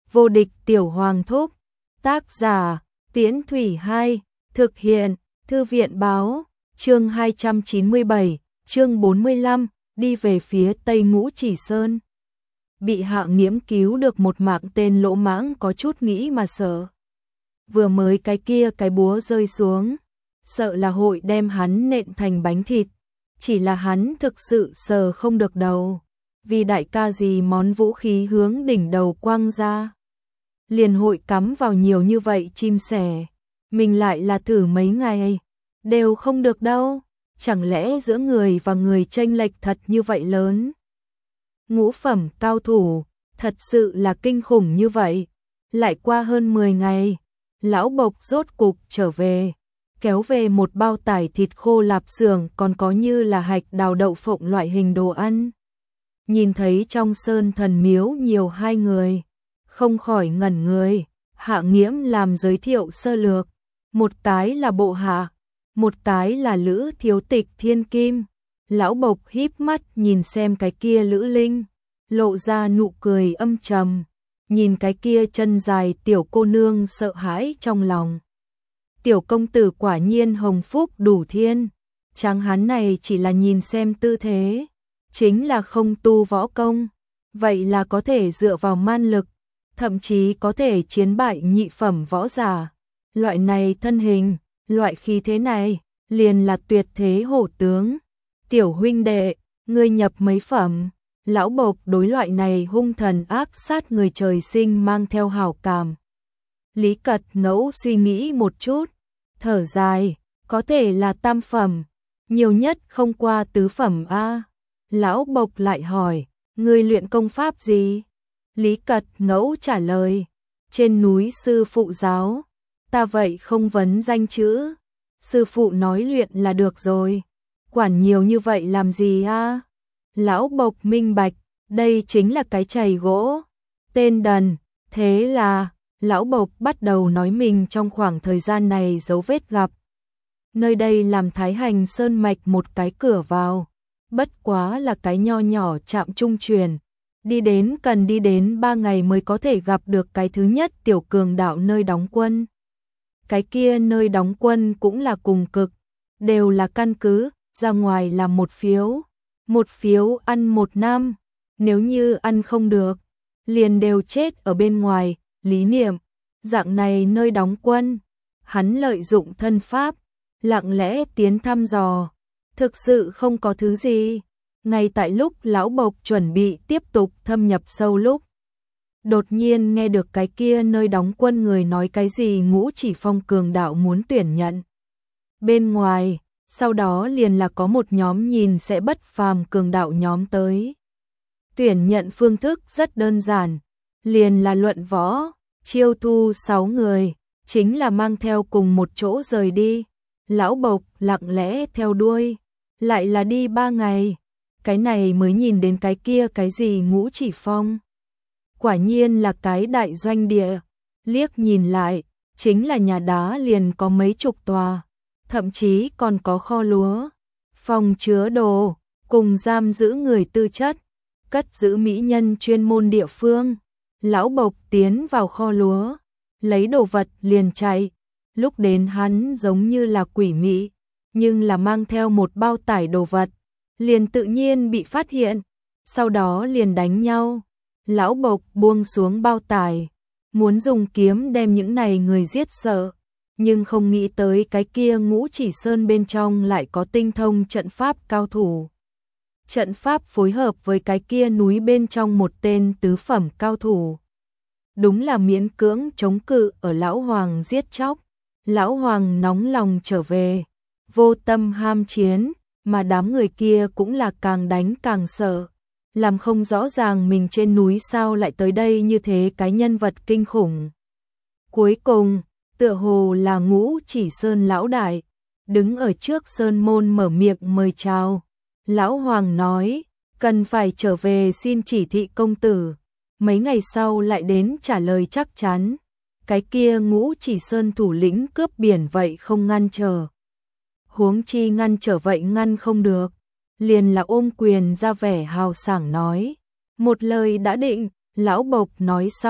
Vô địch tiểu hoàng thúc. Tác giả, Tiễn Thủy 2, thực hiện, Thư viện báo, chương 297, chương 45, đi về phía Tây Ngũ Chỉ Sơn. Bị Hạ Nghiễm cứu được một mạng tên lỗ mãng có chút nghĩ mà sợ. Vừa mới cái kia cái búa rơi xuống, sợ là hội đem hắn nện thành bánh thịt. Chỉ là hắn thực sự sờ không được đầu, vì đại ca gì món vũ khí hướng đỉnh đầu quăng ra. Liền hội cắm vào nhiều như vậy chim sẻ, mình lại là thử mấy ngày, đều không được đâu, chẳng lẽ giữa người và người chênh lệch thật như vậy lớn. Ngũ phẩm cao thủ, thật sự là kinh khủng như vậy. Lại qua hơn 10 ngày, lão Bộc rốt cục trở về, kéo về một bao tải thịt khô lạp xưởng còn có như là hạch đào đậu phộng loại hình đồ ăn. Nhìn thấy trong sơn thần miếu nhiều hai người, không khỏi ngẩn người. Hạ Nghiễm làm giới thiệu sơ lược, một cái là bộ hạ, một cái là Lữ thiếu tịch thiên kim. Lão Bộc híp mắt nhìn xem cái kia Lữ Linh, lộ ra nụ cười âm trầm, nhìn cái kia chân dài tiểu cô nương sợ hãi trong lòng. Tiểu công tử quả nhiên hồng phúc đủ thiên, chẳng hắn này chỉ là nhìn xem tư thế, chính là không tu võ công, vậy là có thể dựa vào man lực, thậm chí có thể chiến bại nhị phẩm võ giả. Loại này thân hình, loại khí thế này, liền là tuyệt thế hổ tướng. Tiểu huynh đệ, ngươi nhập mấy phẩm? Lão Bộc đối loại này hung thần ác sát người trời sinh mang theo hảo cảm. Lý Cật Ngẫu suy nghĩ một chút, thở dài, có thể là tam phẩm, nhiều nhất không qua tứ phẩm a. Lão Bộc lại hỏi, ngươi luyện công pháp gì? Lý Cật Ngẫu trả lời, trên núi sư phụ giáo, ta vậy không vấn danh chữ, sư phụ nói luyện là được rồi, quản nhiều như vậy làm gì a? Lão Bộc minh bạch, đây chính là cái chày gỗ, tên đần. Thế là Lão Bộc bắt đầu nói mình trong khoảng thời gian này dấu vết gặp. Nơi đây làm Thái Hành Sơn mạch một cái cửa vào, bất quá là cái nho nhỏ trạm trung truyền, cần đi đến 3 ngày mới có thể gặp được cái thứ nhất tiểu cường đạo nơi đóng quân. Cái kia nơi đóng quân cũng là cùng cực, đều là căn cứ, ra ngoài là một phiếu ăn 1 năm, nếu như ăn không được, liền đều chết ở bên ngoài. Lý niệm, dạng này nơi đóng quân, hắn lợi dụng thân pháp, lặng lẽ tiến thăm dò, thực sự không có thứ gì. Ngay tại lúc Lão Bộc chuẩn bị tiếp tục thâm nhập sâu lúc, đột nhiên nghe được cái kia nơi đóng quân người nói cái gì Ngũ Chỉ Phong cường đạo muốn tuyển nhận. Bên ngoài, sau đó liền là có một nhóm nhìn sẽ bất phàm cường đạo nhóm tới. Tuyển nhận phương thức rất đơn giản, liền là luận võ, chiêu thu 6 người, chính là mang theo cùng một chỗ rời đi. Lão Bộc lặng lẽ theo đuôi, lại là đi 3 ngày, cái này mới nhìn đến cái kia cái gì Ngũ Chỉ Phong. Quả nhiên là cái đại doanh địa, liếc nhìn lại, chính là nhà đá liền có mấy chục tòa, thậm chí còn có kho lúa, phòng chứa đồ, cùng giam giữ người tư chất, cất giữ mỹ nhân chuyên môn địa phương. Lão Bộc tiến vào kho lúa, lấy đồ vật liền chạy, lúc đến hắn giống như là quỷ mị, nhưng là mang theo một bao tải đồ vật, liền tự nhiên bị phát hiện, sau đó liền đánh nhau. Lão Bộc buông xuống bao tải, muốn dùng kiếm đem những này người giết sợ, nhưng không nghĩ tới cái kia Ngũ Chỉ Sơn bên trong lại có tinh thông trận pháp cao thủ. Trận pháp phối hợp với cái kia núi bên trong một tên tứ phẩm cao thủ. Đúng là miễn cưỡng chống cự ở Lão Hoàng giết chóc. Lão Hoàng nóng lòng trở về, vô tâm ham chiến, mà đám người kia cũng là càng đánh càng sợ. Làm không rõ ràng mình trên núi sao lại tới đây như thế cái nhân vật kinh khủng. Cuối cùng, tựa hồ là Ngũ Chỉ Sơn lão đại, đứng ở trước sơn môn mở miệng mời chào. Lão Hoàng nói, cần phải trở về xin chỉ thị công tử. Mấy ngày sau lại đến trả lời chắc chắn. Cái kia Ngũ Chỉ Sơn thủ lĩnh cướp biển vậy không ngăn trở. Huống chi ngăn trở vậy ngăn không được. Liền là ôm quyền ra vẻ hào sảng nói. Một lời đã định, Lão Bộc nói xong,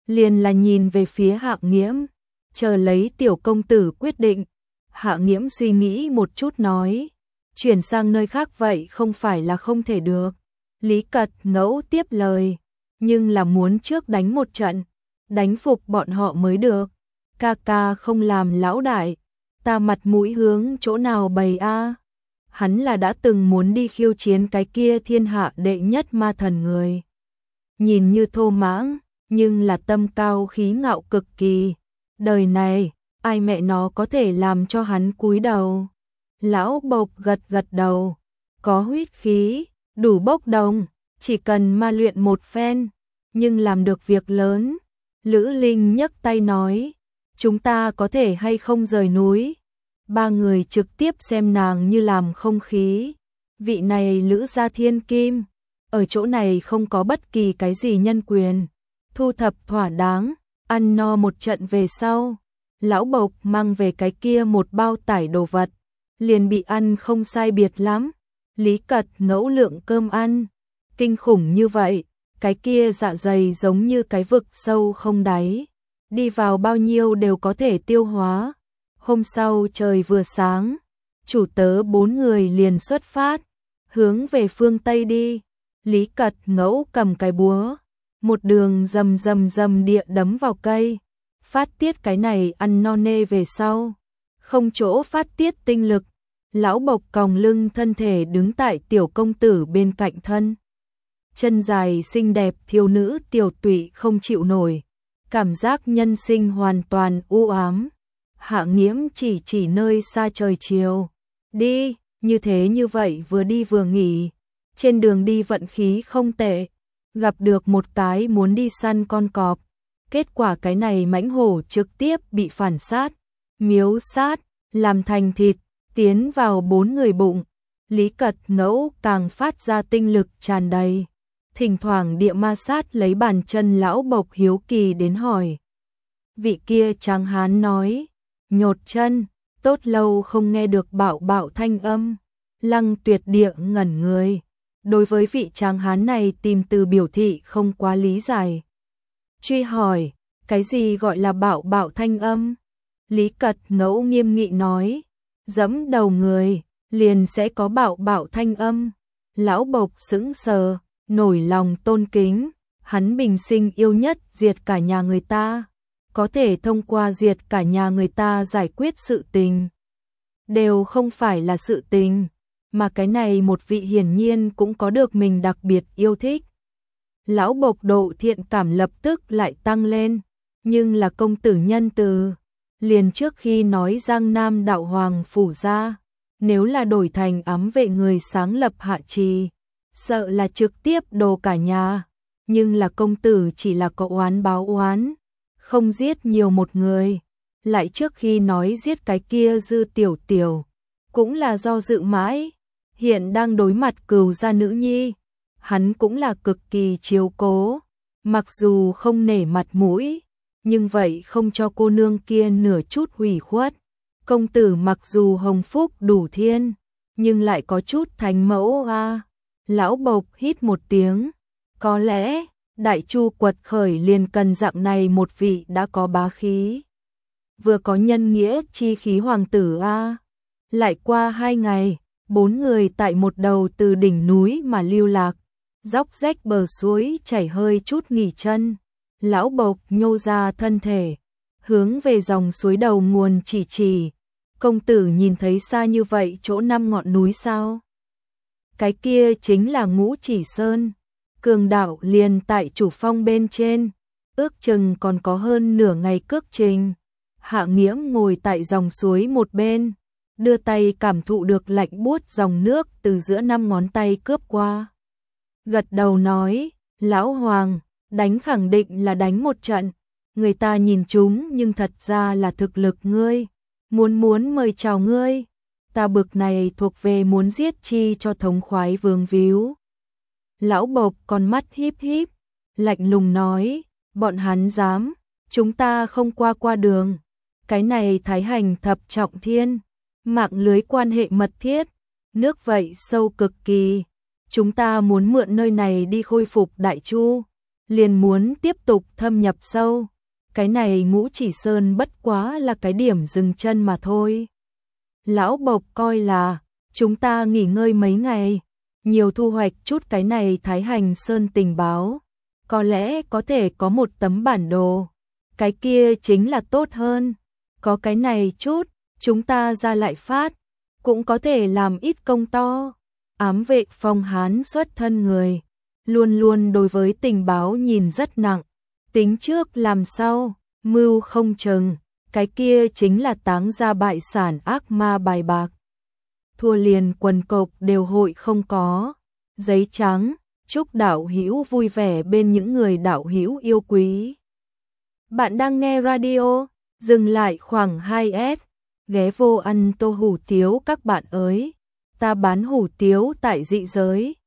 liền là nhìn về phía Hạ Nghiễm, chờ lấy tiểu công tử quyết định. Hạ Nghiễm suy nghĩ một chút nói, chuyển sang nơi khác vậy không phải là không thể được. Lý Cật Ngẫu tiếp lời, nhưng là muốn trước đánh một trận, đánh phục bọn họ mới được. Ca ca không làm lão đại, ta mặt mũi hướng chỗ nào bày a? Hắn là đã từng muốn đi khiêu chiến cái kia thiên hạ đệ nhất ma thần người. Nhìn như thô mãng, nhưng là tâm cao khí ngạo cực kỳ. Đời này, ai mẹ nó có thể làm cho hắn cúi đầu? Lão Bộc gật gật đầu, có huyết khí, đủ bốc đồng, chỉ cần ma luyện một phen, nhưng làm được việc lớn. Lữ Linh nhấc tay nói, chúng ta có thể hay không rời núi? Ba người trực tiếp xem nàng như làm không khí. Vị này Lữ gia thiên kim, ở chỗ này không có bất kỳ cái gì nhân quyền. Thu thập thỏa đáng, ăn no một trận về sau, lão Bộc mang về cái kia một bao tải đồ vật, liền bị ăn không sai biệt lắm. Lý Cật Ngẫu lượng cơm ăn, kinh khủng như vậy, cái kia dạ dày giống như cái vực sâu không đáy, đi vào bao nhiêu đều có thể tiêu hóa. Hôm sau trời vừa sáng, chủ tớ 4 người liền xuất phát, hướng về phương Tây đi. Lý Cật Ngẫu cầm cái búa, một đường rầm rầm rầm địa đấm vào cây, phát tiết cái này ăn no nê về sau, không chỗ phát tiết tinh lực. Lão Bộc còng lưng thân thể đứng tại tiểu công tử bên cạnh thân. Chân dài xinh đẹp thiếu nữ tiểu tụy không chịu nổi, cảm giác nhân sinh hoàn toàn u ám. Hạ Nghiễm chỉ nơi xa trời chiều. Đi, như vậy vừa đi vừa nghỉ. Trên đường đi vận khí không tệ, gặp được một cái muốn đi săn con cọp. Kết quả cái này mãnh hổ trực tiếp bị phản sát, miếu sát, làm thành thịt, tiến vào 4 người bụng. Lý Cật Ngẫu càng phát ra tinh lực tràn đầy. Thỉnh thoảng địa ma sát lấy bàn chân lão Bộc hiếu kỳ đến hỏi. Vị kia tráng hán nói, nhột chân, tốt lâu không nghe được bạo bạo thanh âm. Lăng Tuyệt địa ngẩn người. Đối với vị tráng hán này tìm từ biểu thị không quá lý giải. Truy hỏi, cái gì gọi là bạo bạo thanh âm? Lý Cật Ngẫu nghiêm nghị nói, dẫm đầu người, liền sẽ có bạo bạo thanh âm. Lão Bộc sững sờ, nổi lòng tôn kính, hắn bình sinh yêu nhất diệt cả nhà người ta, có thể thông qua diệt cả nhà người ta giải quyết sự tình. Đều không phải là sự tình, mà cái này một vị hiển nhiên cũng có được mình đặc biệt yêu thích. Lão Bộc độ thiện cảm lập tức lại tăng lên, nhưng là công tử nhân từ. Liền trước khi nói Giang Nam đạo hoàng phủ ra, nếu là đổi thành ám vệ người sáng lập hạ trì, sợ là trực tiếp đồ cả nhà. Nhưng là công tử chỉ là có oán báo oán, không giết nhiều một người. Lại trước khi nói giết cái kia Dư Tiểu Tiểu, cũng là do dự mãi. Hiện đang đối mặt cừu gia nữ nhi, hắn cũng là cực kỳ chiếu cố. Mặc dù không nể mặt mũi, nhưng vậy không cho cô nương kia nửa chút hủy khuất. Công tử mặc dù hồng phúc đủ thiên, nhưng lại có chút thánh mẫu a. Lão Bộc hít một tiếng, có lẽ Đại Chu quật khởi liền cần dạng này một vị đã có bá khí, vừa có nhân nghĩa chi khí hoàng tử a. Lại qua 2 ngày, 4 người tại một đầu từ đỉnh núi mà lưu lạc, dốc rách bờ suối chảy hơi chút nghỉ chân. Lão Bộc nhô ra thân thể, hướng về dòng suối đầu nguồn chỉ. Công tử nhìn thấy xa như vậy chỗ 5 ngọn núi sao? Cái kia chính là Ngũ Chỉ Sơn, cường đạo liền tại chủ phong bên trên, ước chừng còn có hơn nửa ngày cước trình. Hạ Nghiễm ngồi tại dòng suối một bên, đưa tay cảm thụ được lạnh buốt dòng nước từ giữa 5 ngón tay cướp qua. Gật đầu nói, lão hoàng, đánh khẳng định là đánh một trận, người ta nhìn chúng nhưng thật ra là thực lực ngươi, muốn mời chào ngươi, ta bực này thuộc về muốn giết chi cho thống khoái vương víu. Lão Bộc con mắt híp híp, lạnh lùng nói, bọn hắn dám, chúng ta không qua đường, cái này thái hành thập trọng thiên, mạng lưới quan hệ mật thiết, nước vậy sâu cực kỳ, chúng ta muốn mượn nơi này đi khôi phục Đại Chu. liền muốn tiếp tục thâm nhập sâu. Cái này Ngũ Chỉ Sơn bất quá là cái điểm dừng chân mà thôi. Lão Bộc coi là, chúng ta nghỉ ngơi mấy ngày, nhiều thu hoạch chút cái này Thái Hành Sơn tình báo. Có lẽ có thể có một tấm bản đồ, cái kia chính là tốt hơn. Có cái này chút, chúng ta ra lại phát, cũng có thể làm ít công to. Ám vệ Phong Hán xuất thân người, luôn luôn đối với tình báo nhìn rất nặng, tính trước làm sau, mưu không chừng, cái kia chính là táng ra bại sản ác ma bài bạc. Thua liền quần cộc đều hội không có. Giấy trắng, chúc đạo hữu vui vẻ bên những người đạo hữu yêu quý. Bạn đang nghe radio, dừng lại khoảng 2S, ghé vô ăn tô hủ tiếu các bạn ơi. Ta bán hủ tiếu tại dị giới.